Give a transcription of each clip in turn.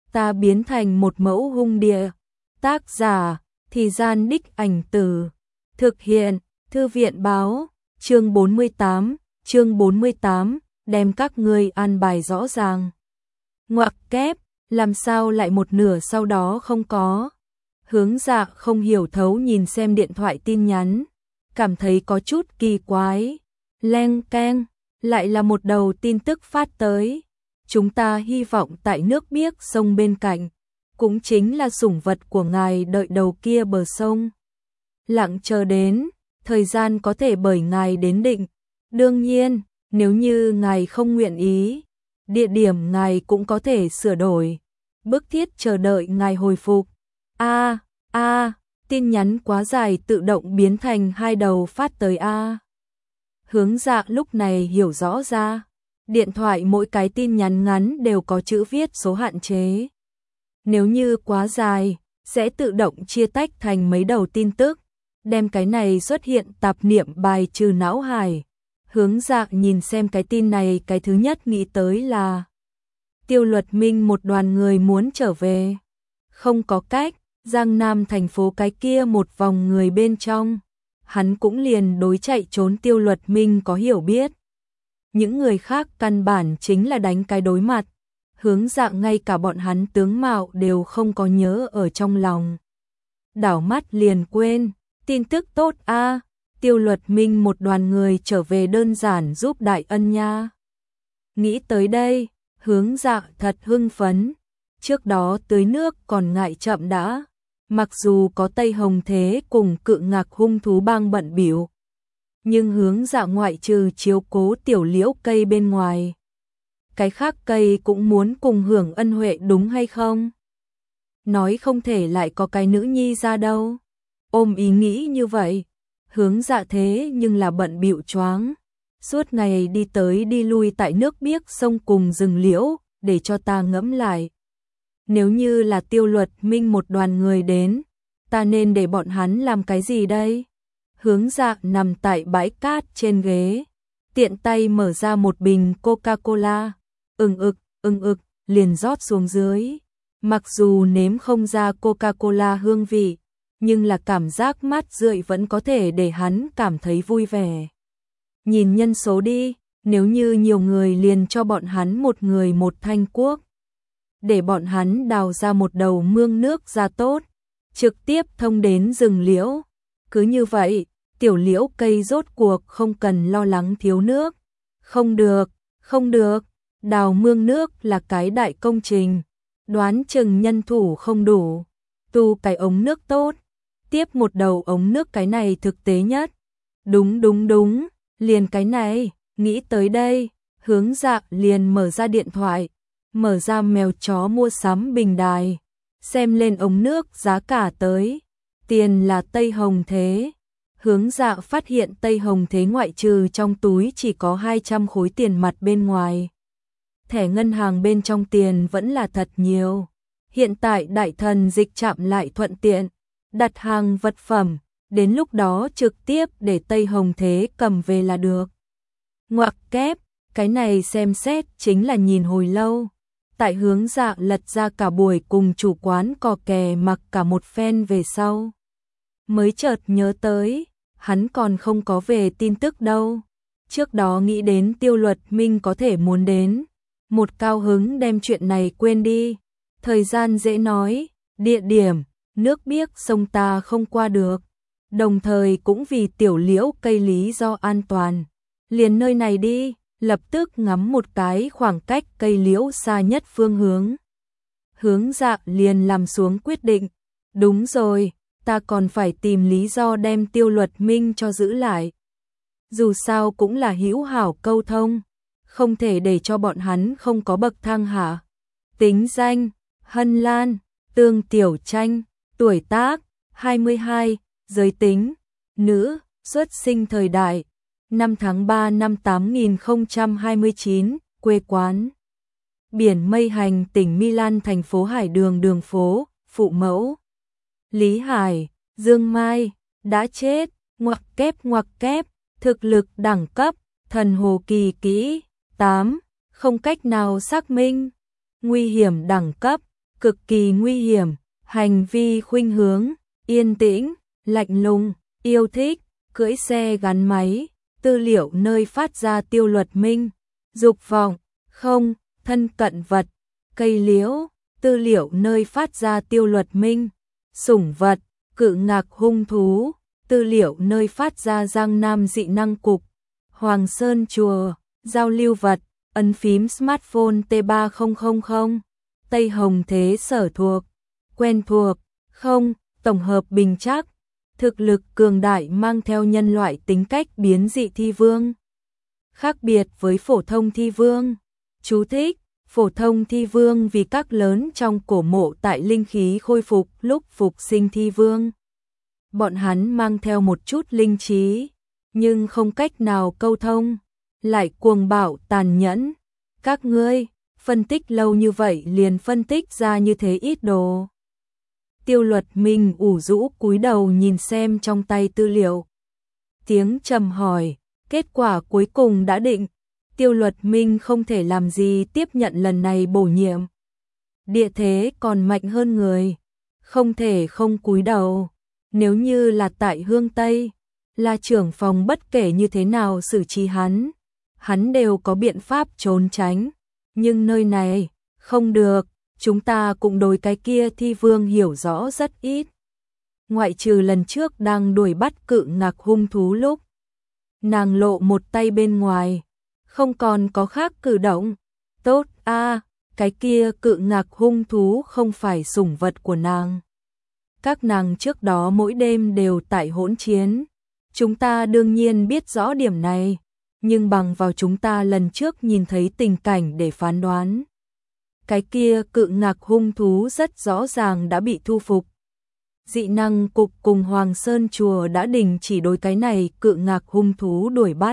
ta biến thành một mẫu hung địa. Tác giả, Thì Gian Đích Ảnh Từ. Thực hiện, Thư viện báo, chương 48, đem các ngươi an bài rõ ràng. Ngoặc kép, làm sao lại một nửa sau đó không có. Hướng Dạ không hiểu thấu nhìn xem điện thoại tin nhắn, cảm thấy có chút kỳ quái. Leng keng, lại là một đầu tin tức phát tới. Chúng ta hy vọng tại nước biếc sông bên cạnh, cũng chính là sủng vật của ngài đợi đầu kia bờ sông. Lặng chờ đến, thời gian có thể bởi ngài đến định. Đương nhiên, nếu như ngài không nguyện ý, địa điểm ngài cũng có thể sửa đổi. Bức thiết chờ đợi ngài hồi phục. Tin nhắn quá dài tự động biến thành 2 đầu phát tới A. Hướng Dạ lúc này hiểu rõ ra, điện thoại mỗi cái tin nhắn ngắn đều có chữ viết số hạn chế. Nếu như quá dài, sẽ tự động chia tách thành mấy đầu tin tức, đem cái này xuất hiện tạp niệm bài trừ não hải. Hướng Dạ nhìn xem cái tin này, cái thứ nhất nghĩ tới là Tiêu Luật Minh một đoàn người muốn trở về. Không có cách, Giang Nam thành phố cái kia một vòng người bên trong, hắn cũng liền đối chạy trốn Tiêu Luật Minh có hiểu biết. Những người khác căn bản chính là đánh cái đối mặt. Hướng Dạ ngay cả bọn hắn tướng mạo đều không có nhớ ở trong lòng. Đảo mắt liền quên, tin tức tốt a, Tiêu Luật Minh một đoàn người trở về đơn giản giúp đại ân nha. Nghĩ tới đây, Hướng Dạ thật hưng phấn. Trước đó tưới nước còn ngại chậm đã, mặc dù có Tây Hồng Thế cùng Cự Ngạc hung thú bang bận bịu, nhưng Hướng Dạ ngoại trừ chiếu cố Tiểu Liễu cây bên ngoài, cái khác cây cũng muốn cùng hưởng ân huệ đúng hay không? Nói không thể lại có cái nữ nhi ra đâu. Ôm ý nghĩ như vậy, Hướng Dạ thế nhưng là bận bịu choáng, suốt ngày đi tới đi lui tại nước biếc sông cùng rừng liễu, để cho ta ngẫm lại. Nếu như là Tiêu Luật Minh một đoàn người đến, ta nên để bọn hắn làm cái gì đây? Hướng Dạ nằm tại bãi cát trên ghế, tiện tay mở ra một bình Coca-Cola, ưng ực, liền rót xuống dưới. Mặc dù nếm không ra Coca-Cola hương vị, nhưng là cảm giác mát rượi vẫn có thể để hắn cảm thấy vui vẻ. Nhìn nhân số đi, nếu như nhiều người liền cho bọn hắn một người một thanh cuốc, để bọn hắn đào ra một đầu mương nước ra tốt, trực tiếp thông đến rừng liễu. Cứ như vậy, Tiểu Liễu cây rốt cuộc không cần lo lắng thiếu nước. Không được, đào mương nước là cái đại công trình, đoán chừng nhân thủ không đủ. Tu cái ống nước tốt, tiếp một đầu ống nước cái này thực tế nhất. Đúng, liền cái này. Nghĩ tới đây, Hướng Dạ liền mở ra điện thoại, mở ra mèo chó mua sắm bình đài, xem lên ống nước giá cả tới. Tiền là Tây Hồng Thế. Hướng Dạ phát hiện Tây Hồng Thế ngoại trừ trong túi chỉ có 200 khối tiền mặt bên ngoài, thẻ ngân hàng bên trong tiền vẫn là thật nhiều. Hiện tại đại thần dịch trạm lại thuận tiện, đặt hàng vật phẩm, đến lúc đó trực tiếp để Tây Hồng Thế cầm về là được. Ngoặc kép, cái này xem xét chính là nhìn hồi lâu. Tại Hướng Dạ lật ra cả buổi cùng chủ quán cò kè mặc cả một phen về sau, mới chợt nhớ tới, hắn còn không có về tin tức đâu. Trước đó nghĩ đến Tiêu Luật Minh có thể muốn đến, một cao hứng đem chuyện này quên đi. Thời gian dễ nói, địa điểm, nước biếc sông ta không qua được, đồng thời cũng vì Tiểu Liễu cây lý do an toàn, liền nơi này đi. Lập tức ngắm một cái khoảng cách cây liễu xa nhất phương hướng. Hướng Dạ liền làm xuống quyết định. Đúng rồi, ta còn phải tìm lý do đem Tiêu Luật Minh cho giữ lại. Dù sao cũng là hữu hảo câu thông, không thể để cho bọn hắn không có bậc thang hả? Tính danh, Hân Lan, Tương Tiểu Tranh, tuổi tác, 22, giới tính, nữ, xuất sinh thời đại, 5 tháng 3 năm 8029, quê quán Biển Mây Hành, tỉnh Milan, thành phố Hải Đường, đường phố, phụ mẫu Lý Hải, Dương Mai, đã chết. Ngoặc kép, thực lực đẳng cấp, thần hồ kỳ kỹ, 8, không cách nào xác minh. Nguy hiểm đẳng cấp, cực kỳ nguy hiểm, hành vi khuynh hướng, yên tĩnh, lạnh lùng, yêu thích, cưỡi xe gắn máy, tư liệu nơi phát ra Tiêu Luật Minh, dục vọng, không, thân cận vật, cây liễu, tư liệu nơi phát ra Tiêu Luật Minh, sủng vật, cự ngạc hung thú, tư liệu nơi phát ra Giang Nam dị năng cục, Hoàng Sơn chùa, giao lưu vật, ấn phím smartphone T3000, Tây Hồng Thế Sở thuộc, quen thuộc, không, tổng hợp bình chắc, thực lực cường đại mang theo nhân loại tính cách biến dị thi vương. Khác biệt với phổ thông thi vương. Chú thích: phổ thông thi vương vì các lớn trong cổ mộ tại linh khí khôi phục lúc phục sinh thi vương. Bọn hắn mang theo một chút linh trí, nhưng không cách nào câu thông, lại cuồng bạo tàn nhẫn. Các ngươi, phân tích lâu như vậy liền phân tích ra như thế ít đồ. Tiêu Luật Minh ủ rũ cúi đầu nhìn xem trong tay tư liệu. Tiếng trầm hỏi, kết quả cuối cùng đã định. Tiêu Luật Minh không thể làm gì tiếp nhận lần này bổ nhiệm. Địa thế còn mạnh hơn người, không thể không cúi đầu. Nếu như là tại Hương Tây, là trưởng phòng bất kể như thế nào xử trí hắn đều có biện pháp trốn tránh. Nhưng nơi này, không được, chúng ta cũng đối cái kia thi vương hiểu rõ rất ít. Ngoại trừ lần trước đang đuổi bắt cự ngạc hung thú lúc nàng lộ một tay bên ngoài, không còn có khác cử động. Tốt a, cái kia cự ngạc hung thú không phải sủng vật của nàng. Các nàng trước đó mỗi đêm đều tại hỗn chiến. Chúng ta đương nhiên biết rõ điểm này, nhưng bằng vào chúng ta lần trước nhìn thấy tình cảnh để phán đoán. Cái kia cự ngạc hung thú rất rõ ràng đã bị thu phục. Dị năng cục cùng Hoàng Sơn chùa đã đình chỉ đối cái này cự ngạc hung thú đuổi bắt.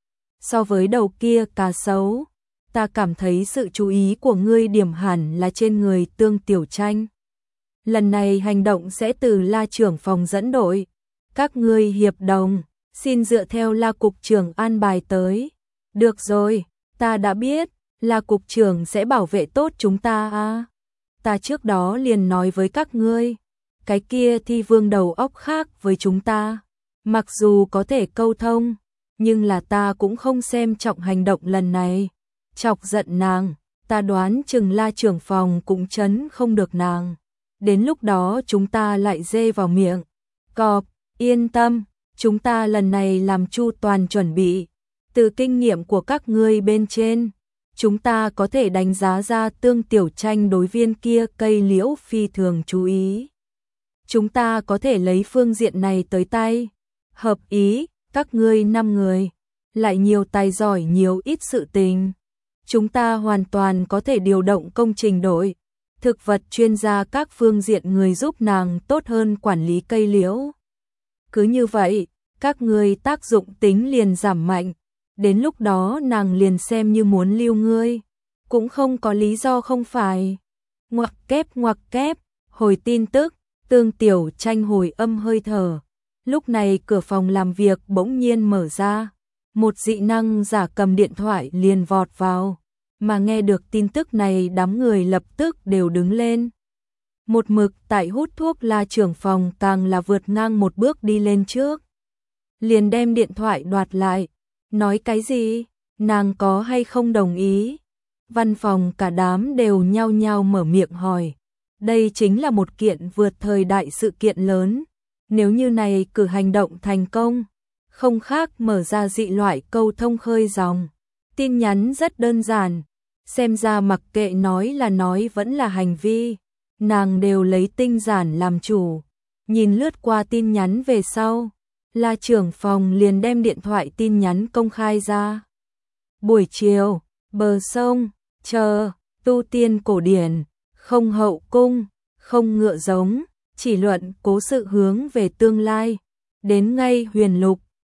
So với đầu kia cá sấu, ta cảm thấy sự chú ý của ngươi điểm hẳn là trên người Tương Tiểu Tranh. Lần này hành động sẽ từ La trưởng phòng dẫn đội. Các ngươi hiệp đồng, xin dựa theo La cục trưởng an bài tới. Được rồi, ta đã biết, La cục trưởng sẽ bảo vệ tốt chúng ta à. Ta trước đó liền nói với các ngươi, cái kia thi vương đầu óc khác với chúng ta. Mặc dù có thể câu thông, nhưng là ta cũng không xem trọng hành động lần này. Chọc giận nàng, ta đoán chừng La trưởng phòng cũng trấn không được nàng. Đến lúc đó chúng ta lại dê vào miệng. Cọp, yên tâm, chúng ta lần này làm chu toàn chuẩn bị. Từ kinh nghiệm của các ngươi bên trên, chúng ta có thể đánh giá ra Tương Tiểu Tranh đối viên kia cây liễu phi thường chú ý. Chúng ta có thể lấy phương diện này tới tay. Hợp ý, các ngươi 5 người, lại nhiều tài giỏi nhiều ít sự tình. Chúng ta hoàn toàn có thể điều động công trình đội, thực vật chuyên gia các phương diện người giúp nàng tốt hơn quản lý cây liễu. Cứ như vậy, các ngươi tác dụng tính liền giảm mạnh. Đến lúc đó nàng liền xem như muốn lưu ngươi, cũng không có lý do không phải. Ngoặc kép, hồi tin tức, Tương Tiểu Tranh hồi âm hơi thở. Lúc này cửa phòng làm việc bỗng nhiên mở ra. Một dị năng giả cầm điện thoại liền vọt vào. Mà nghe được tin tức này đám người lập tức đều đứng lên. Một mực tại hút thuốc La trưởng phòng càng là vượt ngang một bước đi lên trước. Liền đem điện thoại đoạt lại. Nói cái gì? Nàng có hay không đồng ý? Văn phòng cả đám đều nhao nhao mở miệng hỏi. Đây chính là một kiện vượt thời đại sự kiện lớn. Nếu như này cử hành động thành công, không khác mở ra dị loại câu thông khơi dòng. Tin nhắn rất đơn giản. Xem ra mặc kệ nói là nói vẫn là hành vi, nàng đều lấy tinh giản làm chủ. Nhìn lướt qua tin nhắn về sau, La trưởng phòng liền đem điện thoại tin nhắn công khai ra. Buổi chiều, bờ sông, chờ, tu tiên cổ điển, không hậu cung, không ngựa giống, chỉ luận cố sự hướng về tương lai. Đến ngay Huyền Lục,